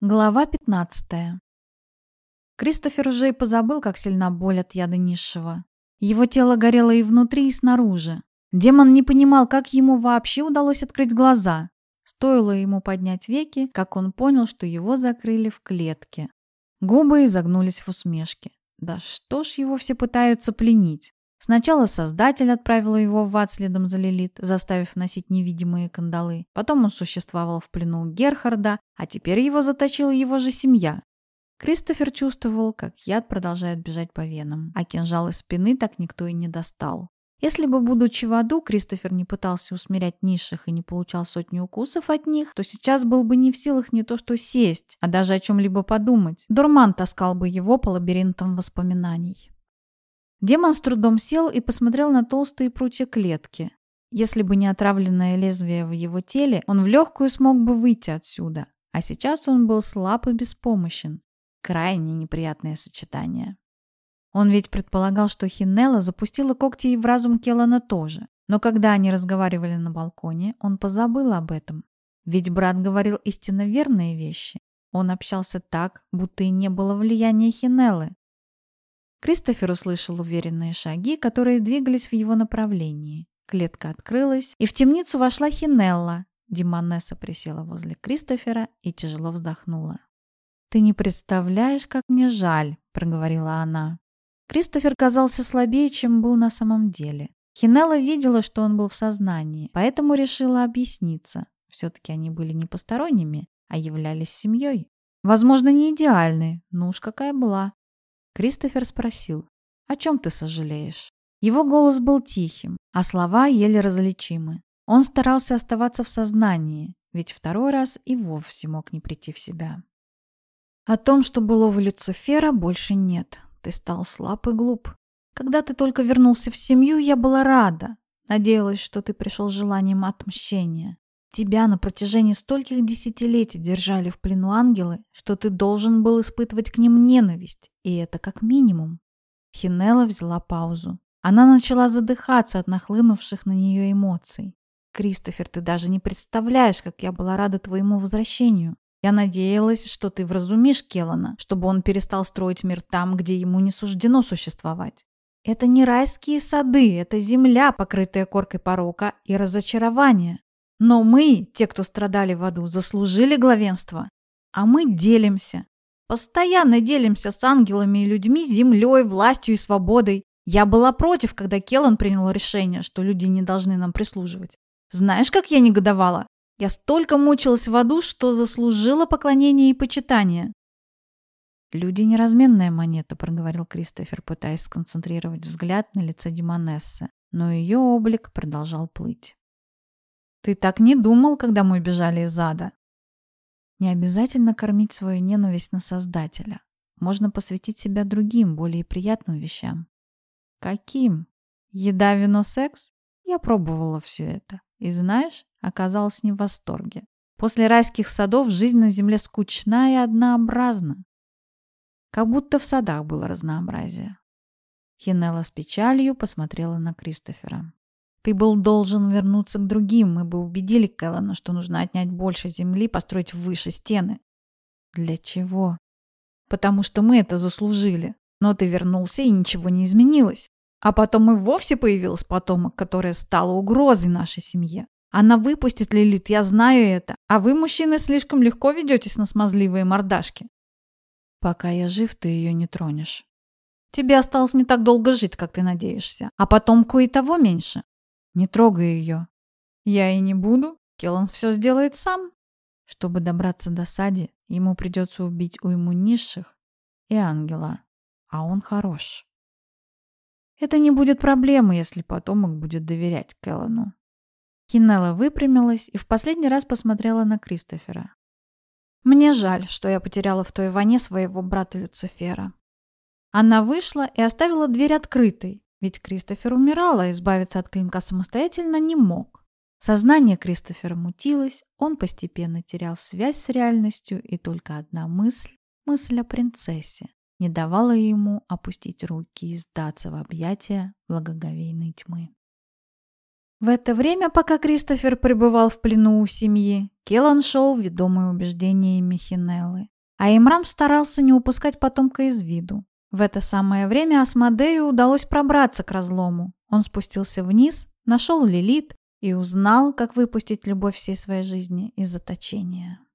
Глава 15. Кристофер уже и позабыл, как сильна боль от яда низшего. Его тело горело и внутри, и снаружи. Демон не понимал, как ему вообще удалось открыть глаза. Стоило ему поднять веки, как он понял, что его закрыли в клетке. Губы изогнулись в усмешке. Да что ж его все пытаются пленить? Сначала Создатель отправил его в ад следом за Лилит, заставив носить невидимые кандалы. Потом он существовал в плену у Герхарда, а теперь его заточила его же семья. Кристофер чувствовал, как яд продолжает бежать по венам, а кинжал из спины так никто и не достал. Если бы, будучи в аду, Кристофер не пытался усмирять низших и не получал сотни укусов от них, то сейчас был бы не в силах не то что сесть, а даже о чем-либо подумать. Дурман таскал бы его по лабиринтам воспоминаний. Демон с трудом сел и посмотрел на толстые прутья клетки. Если бы не отравленное лезвие в его теле, он в легкую смог бы выйти отсюда. А сейчас он был слаб и беспомощен. Крайне неприятное сочетание. Он ведь предполагал, что Хинелла запустила когти и в разум Келлана тоже. Но когда они разговаривали на балконе, он позабыл об этом. Ведь брат говорил истинно верные вещи. Он общался так, будто и не было влияния Хинеллы. Кристофер услышал уверенные шаги, которые двигались в его направлении. Клетка открылась, и в темницу вошла Хинелла. Демонесса присела возле Кристофера и тяжело вздохнула. «Ты не представляешь, как мне жаль», — проговорила она. Кристофер казался слабее, чем был на самом деле. Хинелла видела, что он был в сознании, поэтому решила объясниться. Все-таки они были не посторонними, а являлись семьей. Возможно, не идеальной, но уж какая была. Кристофер спросил: «О чем ты сожалеешь?» Его голос был тихим, а слова еле различимы. Он старался оставаться в сознании, ведь второй раз и вовсе мог не прийти в себя. «О том, что былого Люцифера больше нет. Ты стал слаб и глуп. Когда ты только вернулся в семью, я была рада. Надеялась, что ты пришел с желанием отмщения. Тебя на протяжении стольких десятилетий держали в плену ангелы, что ты должен был испытывать к ним ненависть, и это как минимум». Хинелла взяла паузу. Она начала задыхаться от нахлынувших на нее эмоций. «Кристофер, ты даже не представляешь, как я была рада твоему возвращению. Я надеялась, что ты вразумишь Келлана, чтобы он перестал строить мир там, где ему не суждено существовать. Это не райские сады, это земля, покрытая коркой порока и разочарования. Но мы, те, кто страдали в аду, заслужили главенство. А мы делимся. Постоянно делимся с ангелами и людьми, землей, властью и свободой. Я была против, когда Келлан принял решение, что люди не должны нам прислуживать. Знаешь, как я негодовала? Я столько мучилась в аду, что заслужила поклонение и почитание». «Люди — неразменная монета», — проговорил Кристофер, пытаясь сконцентрировать взгляд на лице демонессы, но ее облик продолжал плыть. «Ты так не думал, когда мы бежали из ада?» Не обязательно кормить свою ненависть на Создателя. Можно посвятить себя другим, более приятным вещам. Каким? Еда, вино, секс? Я пробовала все это. И знаешь, оказалась не в восторге. После райских садов жизнь на земле скучна и однообразна. Как будто в садах было разнообразие. Хинелла с печалью посмотрела на Кристофера. «Ты был должен вернуться к другим. Мы бы убедили Келлана, что нужно отнять больше земли, построить выше стены». «Для чего?» «Потому что мы это заслужили. Но ты вернулся, и ничего не изменилось. А потом и вовсе появилась потомок, которая стала угрозой нашей семье. Она выпустит Лилит, я знаю это. А вы, мужчины, слишком легко ведетесь на смазливые мордашки». «Пока я жив, ты ее не тронешь». «Тебе осталось не так долго жить, как ты надеешься. А потомку и того меньше». «Не трогай ее». «Я и не буду. Келлан все сделает сам». Чтобы добраться до Сади, ему придется убить уйму низших и ангела. А он хорош. Это не будет проблемы, если потомок будет доверять Келлану. Хинелла выпрямилась и в последний раз посмотрела на Кристофера. «Мне жаль, что я потеряла в той войне своего брата Люцифера». Она вышла и оставила дверь открытой, ведь Кристофер умирал, а избавиться от клинка самостоятельно не мог. Сознание Кристофера мутилось, он постепенно терял связь с реальностью, и только одна мысль о принцессе, не давала ему опустить руки и сдаться в объятия благоговейной тьмы. В это время, пока Кристофер пребывал в плену у семьи, Келлан шел, ведомый убеждениями Хинеллы. А Имрам старался не упускать потомка из виду. В это самое время Асмодею удалось пробраться к разлому. Он спустился вниз, нашел Лилит и узнал, как выпустить любовь всей своей жизни из заточения.